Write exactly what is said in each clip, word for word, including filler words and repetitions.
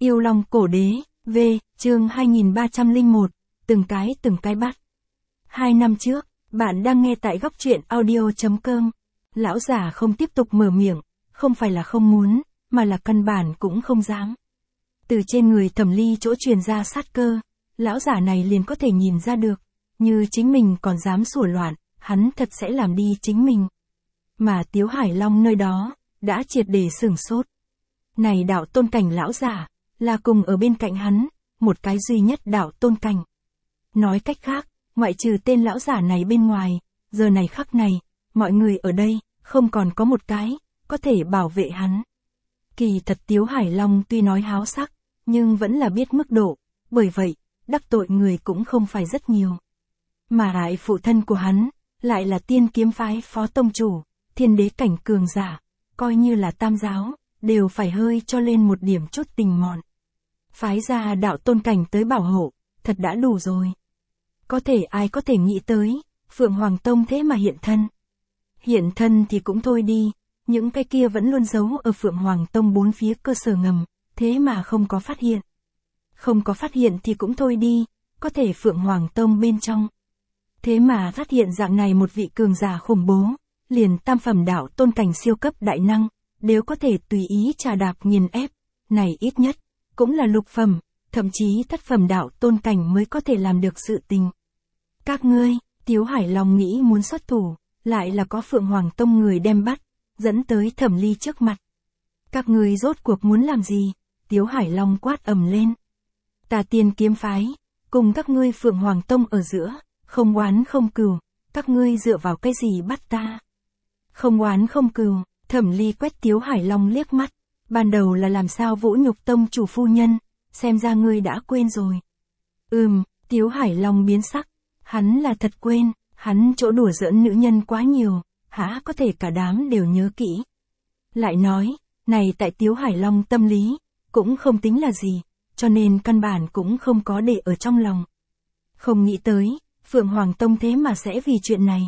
Yêu Long Cổ Đế, V, chương hai nghìn ba trăm lẻ một, từng cái từng cái bắt. Hai năm trước, bạn đang nghe tại góc truyện audio chấm com. Lão giả không tiếp tục mở miệng, không phải là không muốn, mà là căn bản cũng không dám. Từ trên người Thẩm Ly chỗ truyền ra sát cơ, lão giả này liền có thể nhìn ra được, như chính mình còn dám sủa loạn, hắn thật sẽ làm đi chính mình. Mà Tiếu Hải Long nơi đó, đã triệt để sửng sốt. Này đạo tôn cảnh lão giả, là cùng ở bên cạnh hắn, một cái duy nhất đạo tôn cảnh. Nói cách khác, ngoại trừ tên lão giả này bên ngoài, giờ này khắc này, mọi người ở đây, không còn có một cái, có thể bảo vệ hắn. Kỳ thật Tiếu Hải Long tuy nói háo sắc, nhưng vẫn là biết mức độ, bởi vậy, đắc tội người cũng không phải rất nhiều. Mà lại phụ thân của hắn, lại là tiên kiếm phái phó tông chủ, thiên đế cảnh cường giả, coi như là tam giáo, đều phải hơi cho lên một điểm chút tình mọn. Phái ra đạo tôn cảnh tới bảo hộ, thật đã đủ rồi. Có thể ai có thể nghĩ tới, Phượng Hoàng Tông thế mà hiện thân. Hiện thân thì cũng thôi đi, những cái kia vẫn luôn giấu ở Phượng Hoàng Tông bốn phía cơ sở ngầm, thế mà không có phát hiện. Không có phát hiện thì cũng thôi đi, có thể Phượng Hoàng Tông bên trong. Thế mà phát hiện dạng này một vị cường giả khủng bố, liền tam phẩm đạo tôn cảnh siêu cấp đại năng, đều có thể tùy ý trà đạp nghiền ép, này ít nhất, cũng là lục phẩm, thậm chí thất phẩm đạo tôn cảnh mới có thể làm được sự tình. Các ngươi, Tiếu Hải Long nghĩ muốn xuất thủ, lại là có Phượng Hoàng Tông người đem bắt, dẫn tới Thẩm Ly trước mặt. Các ngươi rốt cuộc muốn làm gì? Tiếu Hải Long quát ầm lên. Ta Tiên kiếm phái, cùng các ngươi Phượng Hoàng Tông ở giữa, không oán không cừu, các ngươi dựa vào cái gì bắt ta? Không oán không cừu, Thẩm Ly quét Tiếu Hải Long liếc mắt, ban đầu là làm sao vũ nhục tông chủ phu nhân, xem ra ngươi đã quên rồi. Ừm, Tiếu Hải Long biến sắc, hắn là thật quên, hắn chỗ đùa giỡn nữ nhân quá nhiều, hả có thể cả đám đều nhớ kỹ. Lại nói, này tại Tiếu Hải Long tâm lý, cũng không tính là gì, cho nên căn bản cũng không có để ở trong lòng. Không nghĩ tới, Phượng Hoàng Tông thế mà sẽ vì chuyện này.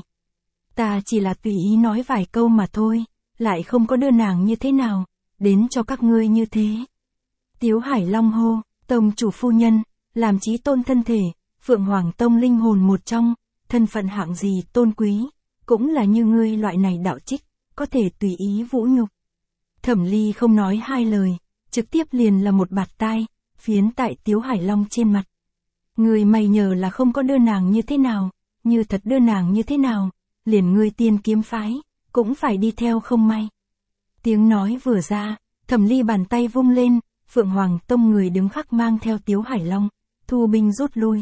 Ta chỉ là tùy ý nói vài câu mà thôi, lại không có đưa nàng như thế nào, đến cho các ngươi như thế. Tiếu Hải Long hô, tông chủ phu nhân, làm chí tôn thân thể, Phượng Hoàng Tông linh hồn một trong, thân phận hạng gì tôn quý, cũng là như ngươi loại này đạo trích, có thể tùy ý vũ nhục. Thẩm Ly không nói hai lời, trực tiếp liền là một bạt tai, phiến tại Tiếu Hải Long trên mặt. Người mày nhờ là không có đưa nàng như thế nào, như thật đưa nàng như thế nào, liền ngươi Tiên kiếm phái, cũng phải đi theo không may. Tiếng nói vừa ra, Thẩm Ly bàn tay vung lên, Phượng Hoàng Tông người đứng khắc mang theo Tiếu Hải Long, thu binh rút lui.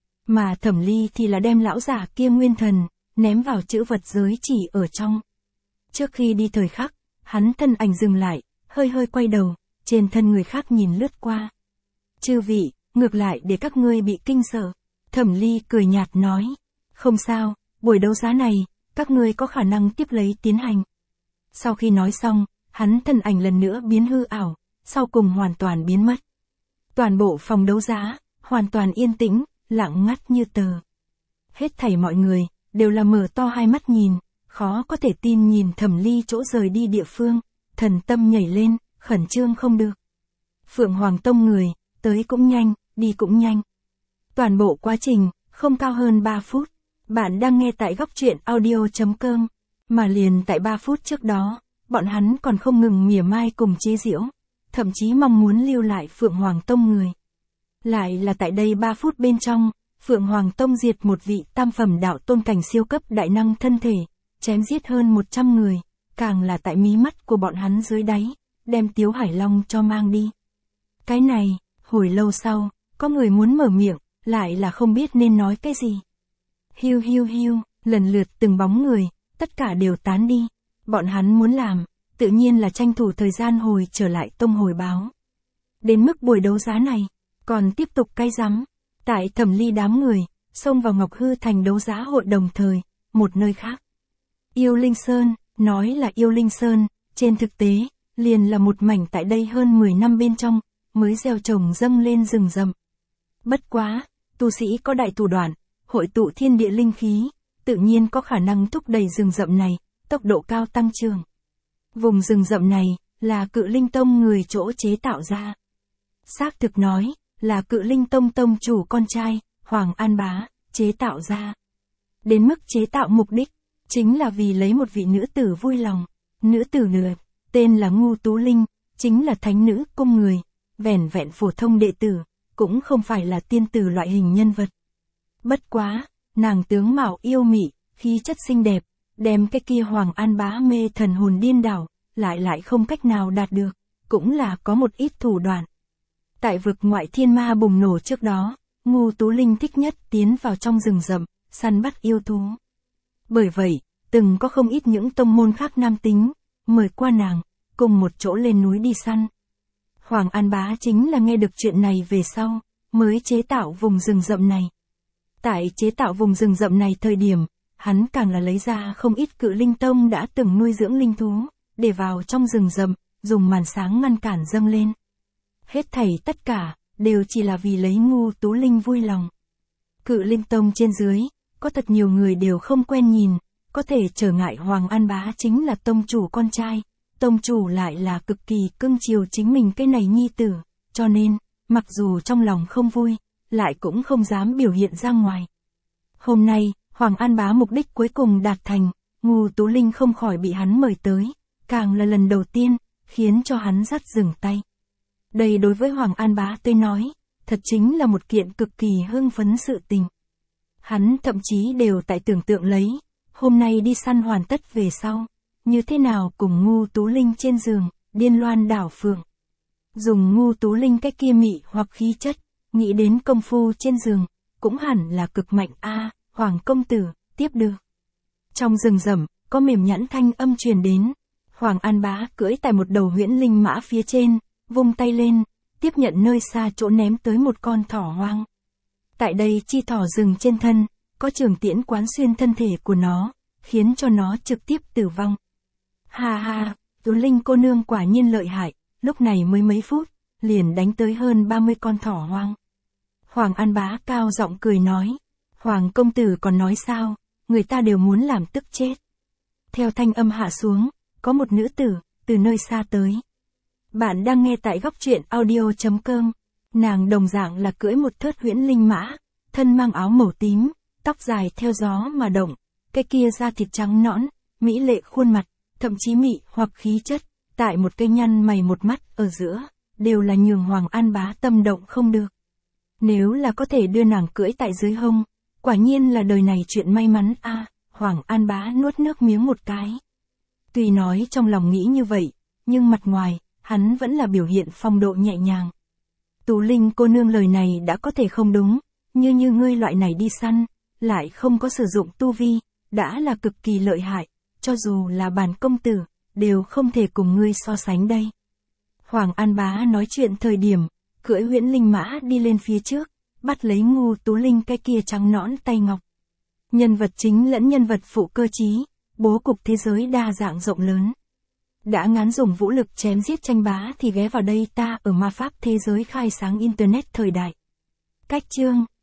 Mà Thẩm Ly thì là đem lão giả kia nguyên thần, ném vào chữ vật giới chỉ ở trong. Trước khi đi thời khắc, hắn thân ảnh dừng lại, hơi hơi quay đầu, trên thân người khác nhìn lướt qua. Chư vị, ngược lại để các ngươi bị kinh sợ. Thẩm Ly cười nhạt nói, không sao, buổi đấu giá này, các ngươi có khả năng tiếp lấy tiến hành. Sau khi nói xong, hắn thân ảnh lần nữa biến hư ảo, sau cùng hoàn toàn biến mất. Toàn bộ phòng đấu giá, hoàn toàn yên tĩnh, lặng ngắt như tờ. Hết thảy mọi người, đều là mở to hai mắt nhìn, khó có thể tin nhìn Thẩm Ly chỗ rời đi địa phương, thần tâm nhảy lên, khẩn trương không được. Phượng Hoàng Tông người, tới cũng nhanh, đi cũng nhanh. Toàn bộ quá trình, không cao hơn ba phút. Bạn đang nghe tại góc truyện audio chấm com, mà liền tại ba phút trước đó, bọn hắn còn không ngừng mỉa mai cùng chế giễu, thậm chí mong muốn lưu lại Phượng Hoàng Tông người. Lại là tại đây ba phút bên trong, Phượng Hoàng Tông diệt một vị tam phẩm đạo tôn cảnh siêu cấp đại năng thân thể, chém giết hơn một trăm người, càng là tại mí mắt của bọn hắn dưới đáy, đem Tiếu Hải Long cho mang đi. Cái này, hồi lâu sau, có người muốn mở miệng, lại là không biết nên nói cái gì. Hiu hiu hiu, lần lượt từng bóng người, tất cả đều tán đi. Bọn hắn muốn làm, tự nhiên là tranh thủ thời gian hồi trở lại tông hồi báo. Đến mức buổi đấu giá này, còn tiếp tục cay rắm. Tại Thẩm Ly đám người, xông vào Ngọc Hư thành đấu giá hội đồng thời, một nơi khác. Yêu Linh Sơn, nói là Yêu Linh Sơn, trên thực tế, liền là một mảnh tại đây hơn mười năm bên trong, mới gieo trồng dâng lên rừng rậm. Bất quá, tu sĩ có đại thủ đoạn, hội tụ thiên địa linh khí, tự nhiên có khả năng thúc đẩy rừng rậm này, tốc độ cao tăng trưởng. Vùng rừng rậm này, là Cự Linh Tông người chỗ chế tạo ra. xác thực nói, là Cự Linh Tông tông chủ con trai, Hoàng An Bá, chế tạo ra. Đến mức chế tạo mục đích, chính là vì lấy một vị nữ tử vui lòng. Nữ tử lừa, tên là Ngưu Tú Linh, chính là thánh nữ cung người, vẻn vẹn phổ thông đệ tử, cũng không phải là tiên tử loại hình nhân vật. Bất quá, nàng tướng mạo yêu mị, khí chất xinh đẹp, đem cái kia Hoàng An Bá mê thần hồn điên đảo, lại lại không cách nào đạt được, cũng là có một ít thủ đoạn. Tại vực ngoại thiên ma bùng nổ trước đó, Ngưu Tú Linh thích nhất tiến vào trong rừng rậm, săn bắt yêu thú. Bởi vậy, từng có không ít những tông môn khác nam tính, mời qua nàng, cùng một chỗ lên núi đi săn. Hoàng An Bá chính là nghe được chuyện này về sau, mới chế tạo vùng rừng rậm này. Tại chế tạo vùng rừng rậm này thời điểm, hắn càng là lấy ra không ít Cự Linh Tông đã từng nuôi dưỡng linh thú, để vào trong rừng rậm, dùng màn sáng ngăn cản dâng lên. Hết thảy tất cả, đều chỉ là vì lấy Ngưu Tú Linh vui lòng. Cự Linh Tông trên dưới, có thật nhiều người đều không quen nhìn, có thể trở ngại Hoàng An Bá chính là tông chủ con trai, tông chủ lại là cực kỳ cưng chiều chính mình cái này nhi tử, cho nên, mặc dù trong lòng không vui, lại cũng không dám biểu hiện ra ngoài. Hôm nay, Hoàng An Bá mục đích cuối cùng đạt thành, Ngưu Tú Linh không khỏi bị hắn mời tới, càng là lần đầu tiên, khiến cho hắn dắt dừng tay. Đây đối với Hoàng An Bá tôi nói, thật chính là một kiện cực kỳ hưng phấn sự tình. Hắn thậm chí đều tại tưởng tượng lấy, hôm nay đi săn hoàn tất về sau, như thế nào cùng Ngưu Tú Linh trên giường, điên loan đảo phượng. Dùng Ngưu Tú Linh cái kia mị hoặc khí chất, nghĩ đến công phu trên giường, cũng hẳn là cực mạnh a. Hoàng công tử, tiếp được. Trong rừng rậm, có mềm nhẵn thanh âm truyền đến. Hoàng An Bá cưỡi tại một đầu huyễn linh mã phía trên, vung tay lên, tiếp nhận nơi xa chỗ ném tới một con thỏ hoang. Tại đây chi thỏ rừng trên thân, có trường tiễn quán xuyên thân thể của nó, khiến cho nó trực tiếp tử vong. Ha ha, Tú Linh cô nương quả nhiên lợi hại, lúc này mới mấy phút, liền đánh tới hơn ba mươi con thỏ hoang. Hoàng An Bá cao giọng cười nói, Hoàng công tử còn nói sao, người ta đều muốn làm tức chết. Theo thanh âm hạ xuống, có một nữ tử, từ nơi xa tới. Bạn đang nghe tại góc truyện audio chấm com. Nàng đồng dạng là cưỡi một thớt huyễn linh mã, thân mang áo màu tím, tóc dài theo gió mà động, cái kia da thịt trắng nõn, mỹ lệ khuôn mặt, thậm chí mị hoặc khí chất, tại một cây nhăn mày một mắt ở giữa, đều là nhường Hoàng An Bá tâm động không được. Nếu là có thể đưa nàng cưỡi tại dưới hông, quả nhiên là đời này chuyện may mắn a. À, Hoàng An Bá nuốt nước miếng một cái. Tuy nói trong lòng nghĩ như vậy, nhưng mặt ngoài, hắn vẫn là biểu hiện phong độ nhẹ nhàng. Tú Linh cô nương lời này đã có thể không đúng, như như ngươi loại này đi săn, lại không có sử dụng tu vi, đã là cực kỳ lợi hại, cho dù là bản công tử, đều không thể cùng ngươi so sánh đây. Hoàng An Bá nói chuyện thời điểm, cưỡi huyễn linh mã đi lên phía trước, bắt lấy Ngưu Tú Linh cái kia trắng nõn tay ngọc. Nhân vật chính lẫn nhân vật phụ cơ trí, bố cục thế giới đa dạng rộng lớn. Đã ngán dùng vũ lực chém giết tranh bá thì ghé vào đây ta ở ma pháp thế giới khai sáng Internet thời đại. Cách chương